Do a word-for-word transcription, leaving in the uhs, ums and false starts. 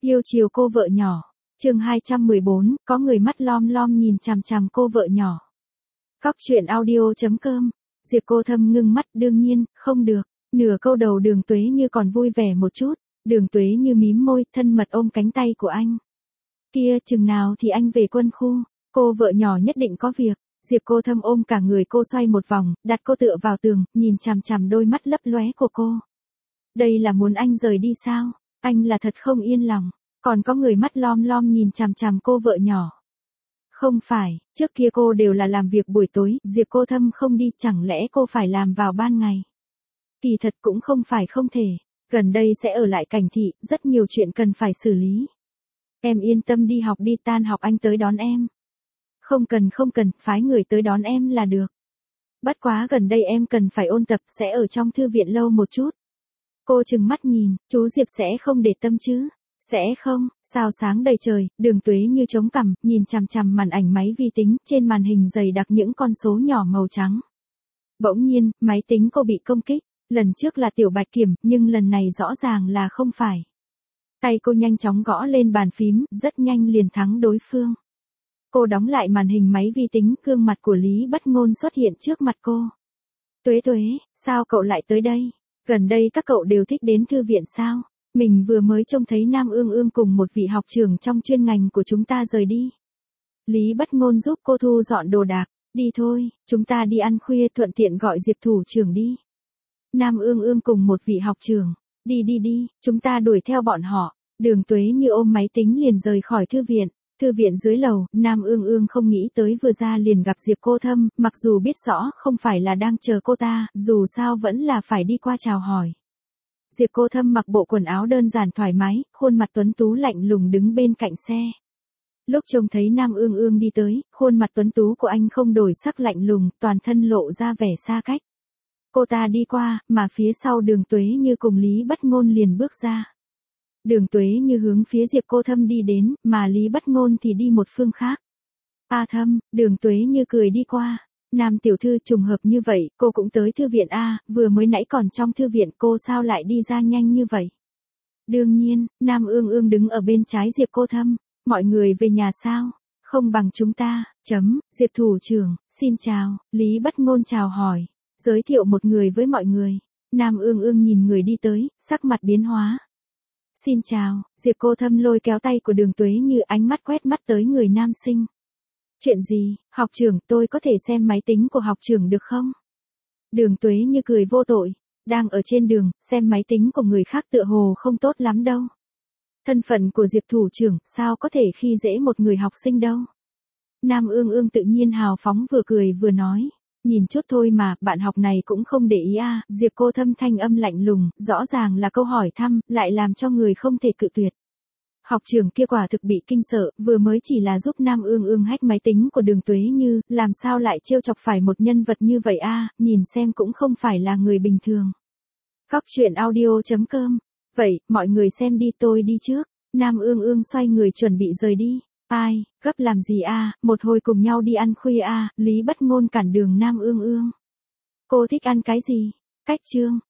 Yêu chiều cô vợ nhỏ. Chương hai trăm mười bốn, có người mắt lom lom nhìn chằm chằm cô vợ nhỏ. Cóc truyện audio chấm com. Diệp Cô Thâm ngưng mắt, đương nhiên, không được. Nửa câu đầu Đường Tuế Như còn vui vẻ một chút, Đường Tuế Như mím môi, thân mật ôm cánh tay của anh. Kia, chừng nào thì anh về quân khu, cô vợ nhỏ nhất định có việc. Diệp Cô Thâm ôm cả người cô xoay một vòng, đặt cô tựa vào tường, nhìn chằm chằm đôi mắt lấp lóe của cô. Đây là muốn anh rời đi sao? Anh là thật không yên lòng. Còn có người mắt lom lom nhìn chằm chằm cô vợ nhỏ. Không phải, trước kia cô đều là làm việc buổi tối, Diệp Cô Thâm không đi, chẳng lẽ cô phải làm vào ban ngày? Kỳ thật cũng không phải không thể, gần đây sẽ ở lại Cảnh Thị, rất nhiều chuyện cần phải xử lý. Em yên tâm đi học đi, tan học anh tới đón em. Không cần không cần, phái người tới đón em là được. Bất quá gần đây em cần phải ôn tập, sẽ ở trong thư viện lâu một chút. Cô trừng mắt nhìn, chú Diệp sẽ không để tâm chứ? Sẽ không, sao sáng đầy trời, Đường Tuế Như chống cằm, nhìn chằm chằm màn ảnh máy vi tính, trên màn hình dày đặc những con số nhỏ màu trắng. Bỗng nhiên, máy tính cô bị công kích, lần trước là Tiểu Bạch Kiểm, nhưng lần này rõ ràng là không phải. Tay cô nhanh chóng gõ lên bàn phím, rất nhanh liền thắng đối phương. Cô đóng lại màn hình máy vi tính, gương mặt của Lý Bất Ngôn xuất hiện trước mặt cô. Tuế Tuế, sao cậu lại tới đây? Gần đây các cậu đều thích đến thư viện sao? Mình vừa mới trông thấy Nam Ương Ương cùng một vị học trưởng trong chuyên ngành của chúng ta rời đi. Lý Bất Ngôn giúp cô thu dọn đồ đạc. Đi thôi, chúng ta đi ăn khuya, thuận tiện gọi Diệp thủ trưởng đi. Nam Ương Ương cùng một vị học trưởng. Đi đi đi, chúng ta đuổi theo bọn họ. Đường Tuế Như ôm máy tính liền rời khỏi thư viện. Thư viện dưới lầu, Nam Ương Ương không nghĩ tới vừa ra liền gặp Diệp Cô Thâm, mặc dù biết rõ không phải là đang chờ cô ta, dù sao vẫn là phải đi qua chào hỏi. Diệp Cô Thâm mặc bộ quần áo đơn giản thoải mái, khuôn mặt tuấn tú lạnh lùng đứng bên cạnh xe. Lúc trông thấy Nam Ương Ương đi tới, khuôn mặt tuấn tú của anh không đổi sắc lạnh lùng, toàn thân lộ ra vẻ xa cách. Cô ta đi qua, mà phía sau Đường Tuế Như cùng Lý Bất Ngôn liền bước ra. Đường Tuế Như hướng phía Diệp Cô Thâm đi đến, mà Lý Bất Ngôn thì đi một phương khác. A Thâm, Đường Tuế Như cười đi qua. Nam tiểu thư, trùng hợp như vậy, cô cũng tới thư viện a, vừa mới nãy còn trong thư viện, cô sao lại đi ra nhanh như vậy? Đương nhiên, Nam Ương Ương đứng ở bên trái Diệp Cô Thâm. Mọi người về nhà sao? Không bằng chúng ta, chấm, Diệp thủ trưởng, xin chào, Lý Bất Ngôn chào hỏi, giới thiệu một người với mọi người. Nam Ương Ương nhìn người đi tới, sắc mặt biến hóa. Xin chào, Diệp Cô Thâm lôi kéo tay của Đường Tuế Như, ánh mắt quét mắt tới người nam sinh. Chuyện gì, học trưởng, tôi có thể xem máy tính của học trưởng được không? Đường Tuế Như cười vô tội, đang ở trên đường, xem máy tính của người khác tựa hồ không tốt lắm đâu. Thân phận của Diệp thủ trưởng, sao có thể khi dễ một người học sinh đâu? Nam Ương Ương tự nhiên hào phóng vừa cười vừa nói. Nhìn chút thôi mà, bạn học này cũng không để ý à, Diệp Cô Thâm thanh âm lạnh lùng, rõ ràng là câu hỏi thăm, lại làm cho người không thể cự tuyệt. Học trưởng kia quả thực bị kinh sợ, vừa mới chỉ là giúp Nam Ương Ương hack máy tính của Đường Tuế Như, làm sao lại trêu chọc phải một nhân vật như vậy a, à, nhìn xem cũng không phải là người bình thường. Cóc truyện audio chấm com. Vậy, mọi người xem đi, tôi đi trước. Nam Ương Ương xoay người chuẩn bị rời đi. Ai, gấp làm gì a, à, một hồi cùng nhau đi ăn khuya a, à, Lý Bất Ngôn cản đường Nam Ương Ương. Cô thích ăn cái gì? Cách chương.